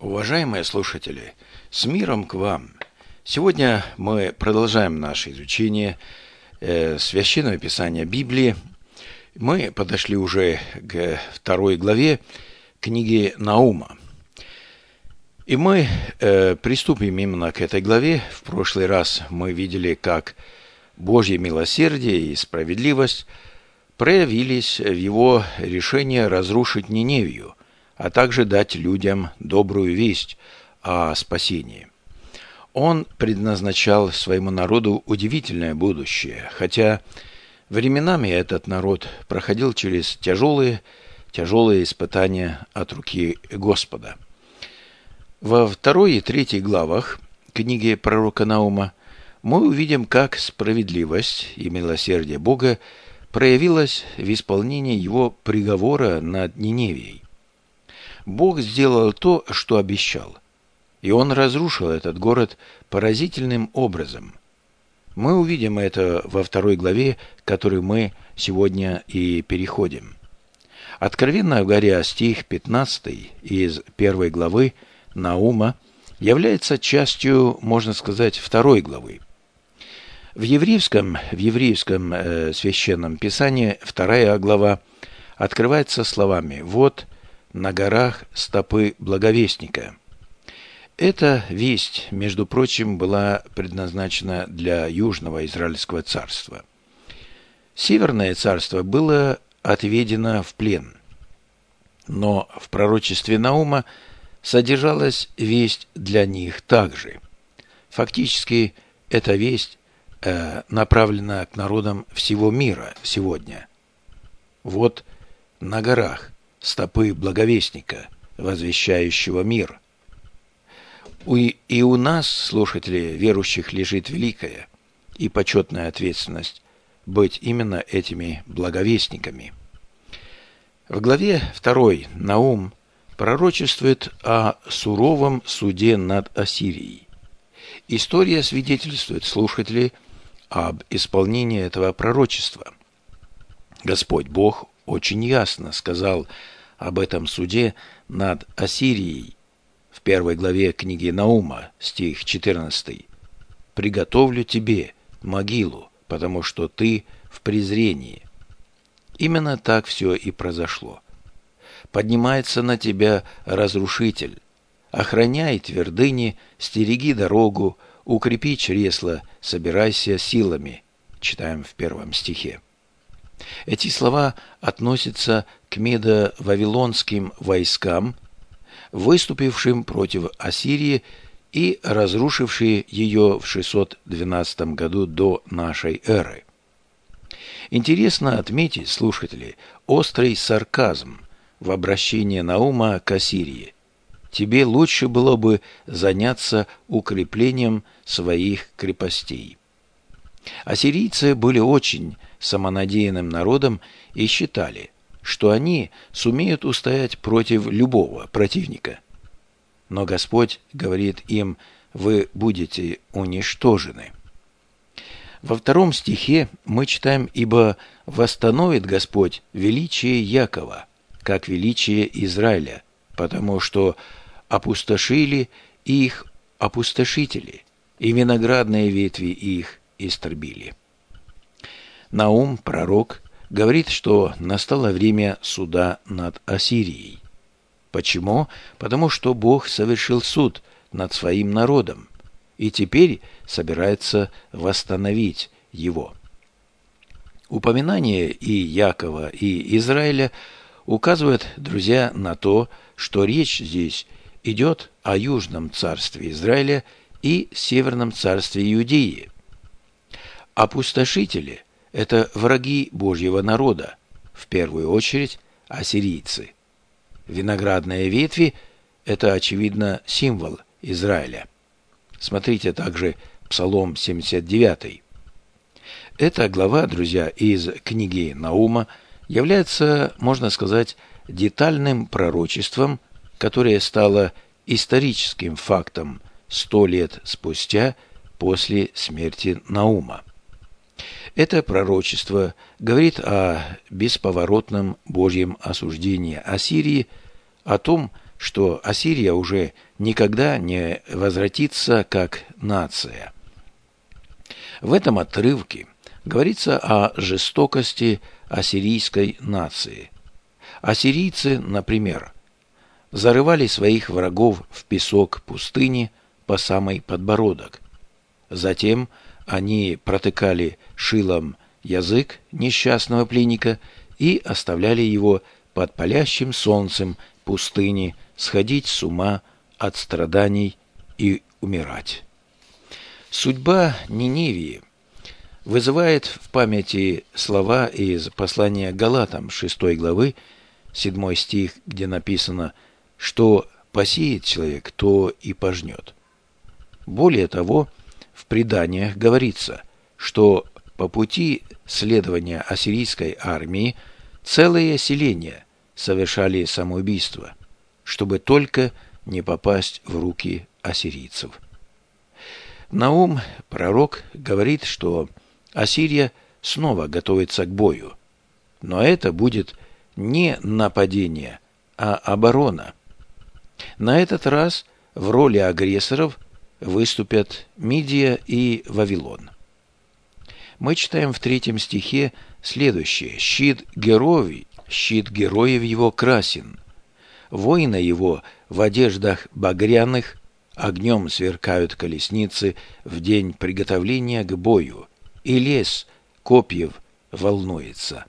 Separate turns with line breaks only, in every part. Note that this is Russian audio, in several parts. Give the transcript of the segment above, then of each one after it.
Уважаемые слушатели, с миром к вам! Сегодня мы продолжаем наше изучение Священного Писания Библии. Мы подошли уже к 2 главе книги Наума. И мы приступим именно к этой главе. В прошлый раз мы видели, как Божье милосердие и справедливость проявились в его решении разрушить Ниневию, а также дать людям добрую весть о спасении. Он предназначал своему народу удивительное будущее, хотя временами этот народ проходил через тяжелые испытания от руки Господа. Во 2 и 3 главах книги пророка Наума мы увидим, как справедливость и милосердие Бога проявилось в исполнении его приговора над Ниневией. Бог сделал то, что обещал, и Он разрушил этот город поразительным образом. Мы увидим это во 2 главе, к которой мы сегодня и переходим. Откровенно говоря, стих 15 из 1 главы Наума является частью, можно сказать, 2 главы. В еврейском священном писании 2 глава открывается словами «Вот на горах стопы благовестника». Эта весть, между прочим, была предназначена для Южного Израильского царства. Северное царство было отведено в плен, но в пророчестве Наума содержалась весть для них также. Фактически, эта весть направлена к народам всего мира сегодня. Вот на горах стопы благовестника, возвещающего мир. И у нас, слушателей верующих, лежит великая и почетная ответственность быть именно этими благовестниками. В главе 2 Наум пророчествует о суровом суде над Ассирией. История свидетельствует, слушатели, об исполнении этого пророчества. Господь Бог очень ясно сказал об этом суде над Ассирией в 1 главе книги Наума, стих 14. «Приготовлю тебе могилу, потому что ты в презрении». Именно так все и произошло. «Поднимается на тебя разрушитель. Охраняй твердыни, стереги дорогу, укрепи чресла, собирайся силами». Читаем в 1 стихе. Эти слова относятся к медо-вавилонским войскам, выступившим против Ассирии и разрушившие ее в 612 году до нашей эры. Интересно отметить, слушатели, острый сарказм в обращении Наума к Ассирии. Тебе лучше было бы заняться укреплением своих крепостей. Ассирийцы были очень самонадеянным народом и считали, что они сумеют устоять против любого противника. Но Господь говорит им: вы будете уничтожены. Во 2 стихе мы читаем: «Ибо восстановит Господь величие Якова, как величие Израиля, потому что опустошили их опустошители, и виноградные ветви их истребили». Наум, пророк, говорит, что настало время суда над Ассирией. Почему? Потому что Бог совершил суд над своим народом и теперь собирается восстановить его. Упоминание и Якова, и Израиля указывает, друзья, на то, что речь здесь идет о Южном царстве Израиля и Северном царстве Иудеи. Опустошители – это враги Божьего народа, в первую очередь ассирийцы. Виноградные ветви – это, очевидно, символ Израиля. Смотрите также Псалом 79. Эта глава, друзья, из книги Наума является, можно сказать, детальным пророчеством, которое стало историческим фактом 100 лет спустя после смерти Наума. Это пророчество говорит о бесповоротном Божьем осуждении Ассирии, о том, что Ассирия уже никогда не возвратится как нация. В этом отрывке говорится о жестокости ассирийской нации. Ассирийцы, например, зарывали своих врагов в песок пустыни по самый подбородок. Затем они протыкали шилом язык несчастного пленника и оставляли его под палящим солнцем пустыни сходить с ума от страданий и умирать. Судьба Ниневии вызывает в памяти слова из послания Галатам 6 главы, 7 стих, где написано, что посеет человек, то и пожнет. Более того, в преданиях говорится, что по пути следования ассирийской армии целые селения совершали самоубийство, чтобы только не попасть в руки ассирийцев. Наум, пророк, говорит, что Ассирия снова готовится к бою, но это будет не нападение, а оборона. На этот раз в роли агрессоров выступят Мидия и Вавилон. Мы читаем в 3 стихе следующее. «Щит героев его красен, воины его в одеждах багряных, огнем сверкают колесницы в день приготовления к бою, и лес копьев волнуется».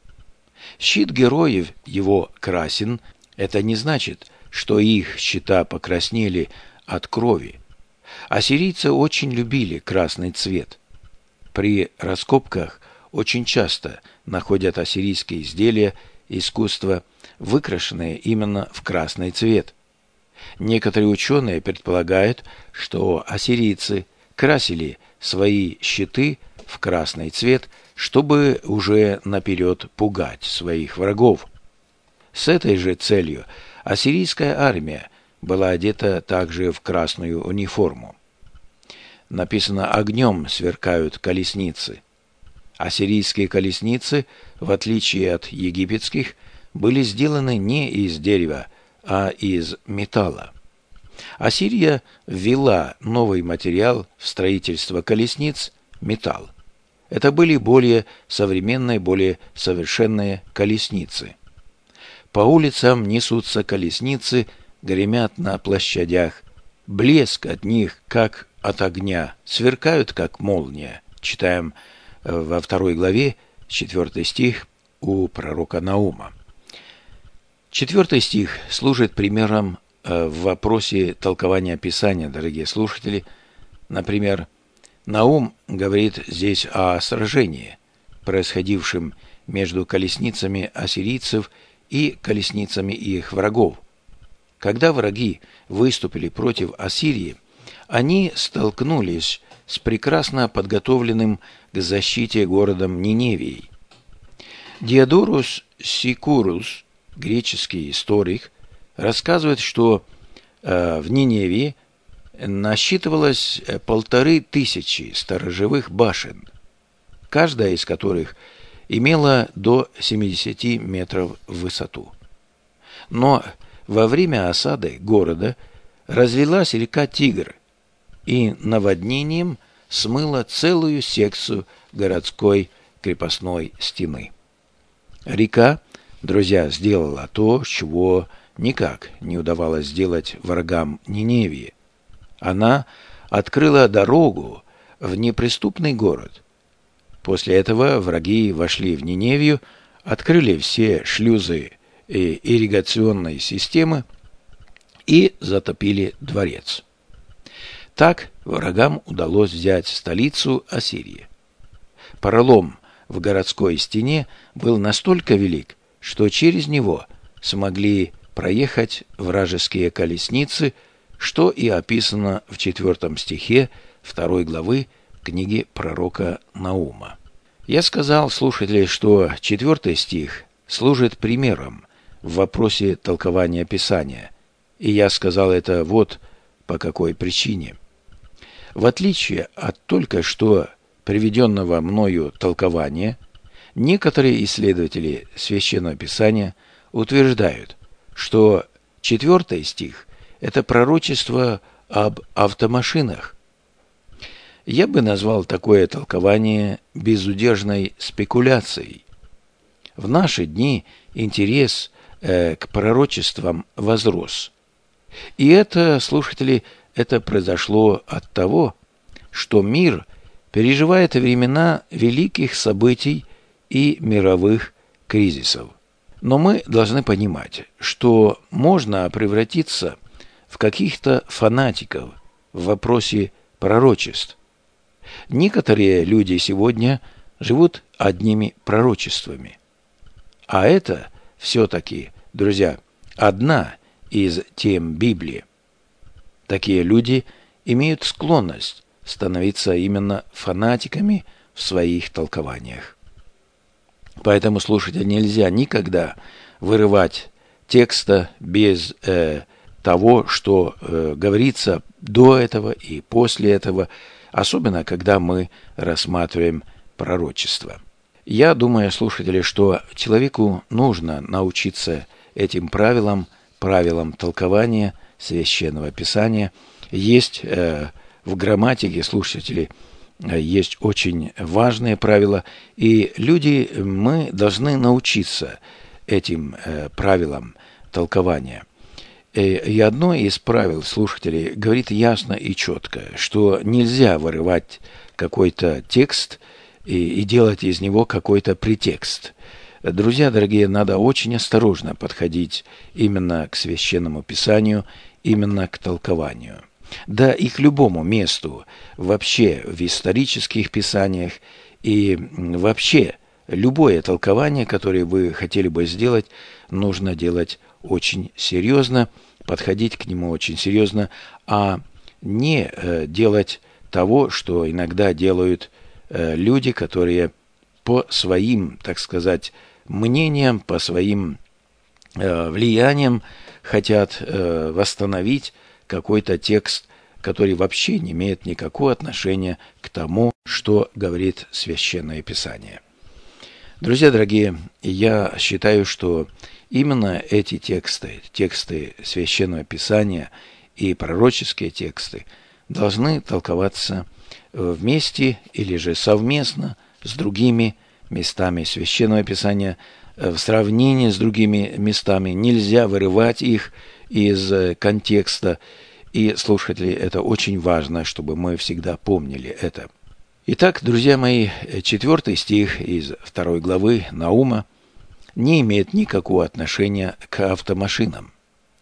Щит героев его красен – это не значит, что их щита покраснели от крови. Ассирийцы очень любили красный цвет. При раскопках очень часто находят ассирийские изделия искусства, выкрашенные именно в красный цвет. Некоторые ученые предполагают, что ассирийцы красили свои щиты в красный цвет, чтобы уже наперед пугать своих врагов. С этой же целью ассирийская армия была одета также в красную униформу. Написано «огнем сверкают колесницы». Ассирийские колесницы, в отличие от египетских, были сделаны не из дерева, а из металла. Ассирия ввела новый материал в строительство колесниц – металл. Это были более современные, более совершенные колесницы. По улицам несутся колесницы, гремят на площадях. Блеск от них, как от огня, сверкают, как молния. Читаем во 2 главе, 4 стих у пророка Наума. 4 стих служит примером в вопросе толкования Писания, дорогие слушатели. Например, Наум говорит здесь о сражении, происходившем между колесницами ассирийцев и колесницами их врагов. Когда враги выступили против Ассирии, они столкнулись с прекрасно подготовленным к защите городом Ниневией. Диодорус Сикурус, греческий историк, рассказывает, что в Ниневии насчитывалось 1500 сторожевых башен, каждая из которых имела до 70 метров в высоту. Но во время осады города разлилась река Тигр и наводнением смыла целую секцию городской крепостной стены. Река, друзья, сделала то, чего никак не удавалось сделать врагам Ниневии. Она открыла дорогу в неприступный город. После этого враги вошли в Ниневию, открыли все шлюзы и ирригационные системы и затопили дворец. Так врагам удалось взять столицу Ассирии. Пролом в городской стене был настолько велик, что через него смогли проехать вражеские колесницы, что и описано в 4 стихе 2 главы книги пророка Наума. Я сказал, слушатели, что 4 стих служит примером в вопросе толкования Писания, и я сказал это вот по какой причине. В отличие от только что приведенного мною толкования, некоторые исследователи Священного Писания утверждают, что 4 стих – это пророчество об автомашинах. Я бы назвал такое толкование безудержной спекуляцией. В наши дни интерес к пророчествам возрос. И это, слушатели, это произошло от того, что мир переживает времена великих событий и мировых кризисов. Но мы должны понимать, что можно превратиться в каких-то фанатиков в вопросе пророчеств. Некоторые люди сегодня живут одними пророчествами. А это все-таки, друзья, одна из тем Библии. Такие люди имеют склонность становиться именно фанатиками в своих толкованиях. Поэтому, слушайте, нельзя никогда вырывать текста без того, что говорится до этого и после этого, особенно когда мы рассматриваем пророчество. Я думаю, слушатели, что человеку нужно научиться этим правилам толкования Священного Писания. Есть в грамматике, слушатели, есть очень важные правила, и люди, мы должны научиться этим правилам толкования. И одно из правил, слушатели, говорит ясно и четко, что нельзя вырывать какой-то текст и делать из него какой-то претекст. Друзья дорогие, надо очень осторожно подходить именно к Священному Писанию, именно к толкованию. Да и к любому месту, вообще в исторических писаниях, и вообще любое толкование, которое вы хотели бы сделать, нужно делать очень серьезно, подходить к нему очень серьезно, а не делать того, что иногда делают люди, которые по своим, так сказать, мнениям, по своим влияниям хотят восстановить какой-то текст, который вообще не имеет никакого отношения к тому, что говорит Священное Писание. Друзья дорогие, я считаю, что именно эти тексты Священного Писания и пророческие тексты должны толковаться вместе или же совместно с другими местами Священного Писания, в сравнении с другими местами. Нельзя вырывать их из контекста. И, слушатели, это очень важно, чтобы мы всегда помнили это. Итак, друзья мои, 4 стих из 2 главы Наума не имеет никакого отношения к автомашинам.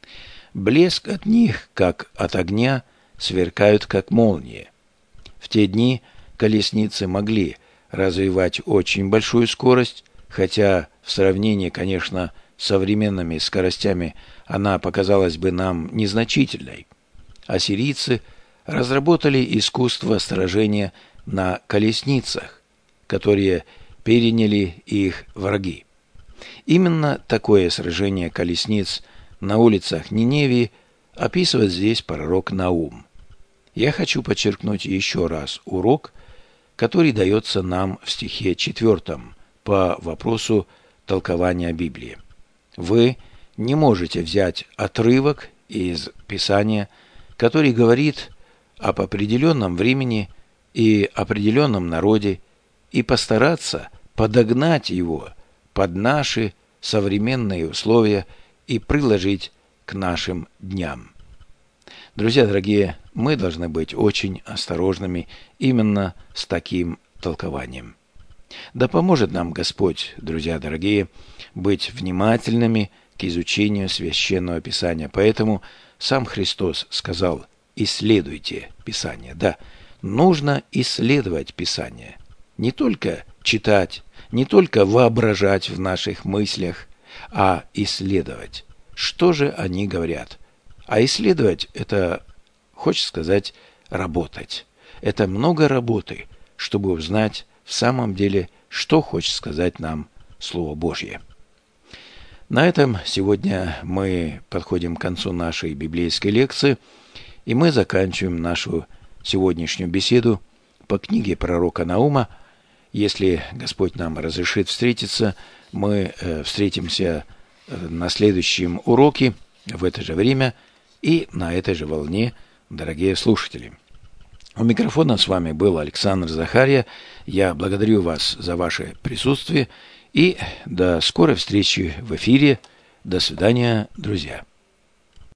Блеск от них, как от огня, сверкают, как молнии. В те дни колесницы могли развивать очень большую скорость, хотя в сравнении, конечно, с современными скоростями она показалась бы нам незначительной. Ассирийцы разработали искусство сражения на колесницах, которые переняли их враги. Именно такое сражение колесниц на улицах Ниневии описывает здесь пророк Наум. Я хочу подчеркнуть еще раз урок, который дается нам в стихе 4 по вопросу толкования Библии. Вы не можете взять отрывок из Писания, который говорит об определенном времени и определенном народе, и постараться подогнать его под наши современные условия и приложить к нашим дням. Друзья дорогие, мы должны быть очень осторожными именно с таким толкованием. Да поможет нам Господь, друзья дорогие, быть внимательными к изучению Священного Писания. Поэтому сам Христос сказал: исследуйте Писание. Да, нужно исследовать Писание. Не только читать, не только воображать в наших мыслях, а исследовать. Что же они говорят? А исследовать – это, хочется сказать, работать. Это много работы, чтобы узнать в самом деле, что хочет сказать нам Слово Божье. На этом сегодня мы подходим к концу нашей библейской лекции, и мы заканчиваем нашу сегодняшнюю беседу по книге пророка Наума. Если Господь нам разрешит встретиться, мы встретимся на следующем уроке в это же время и на этой же волне, дорогие слушатели. У микрофона с вами был Александр Захарья. Я благодарю вас за ваше присутствие и до скорой встречи в эфире. До свидания, друзья.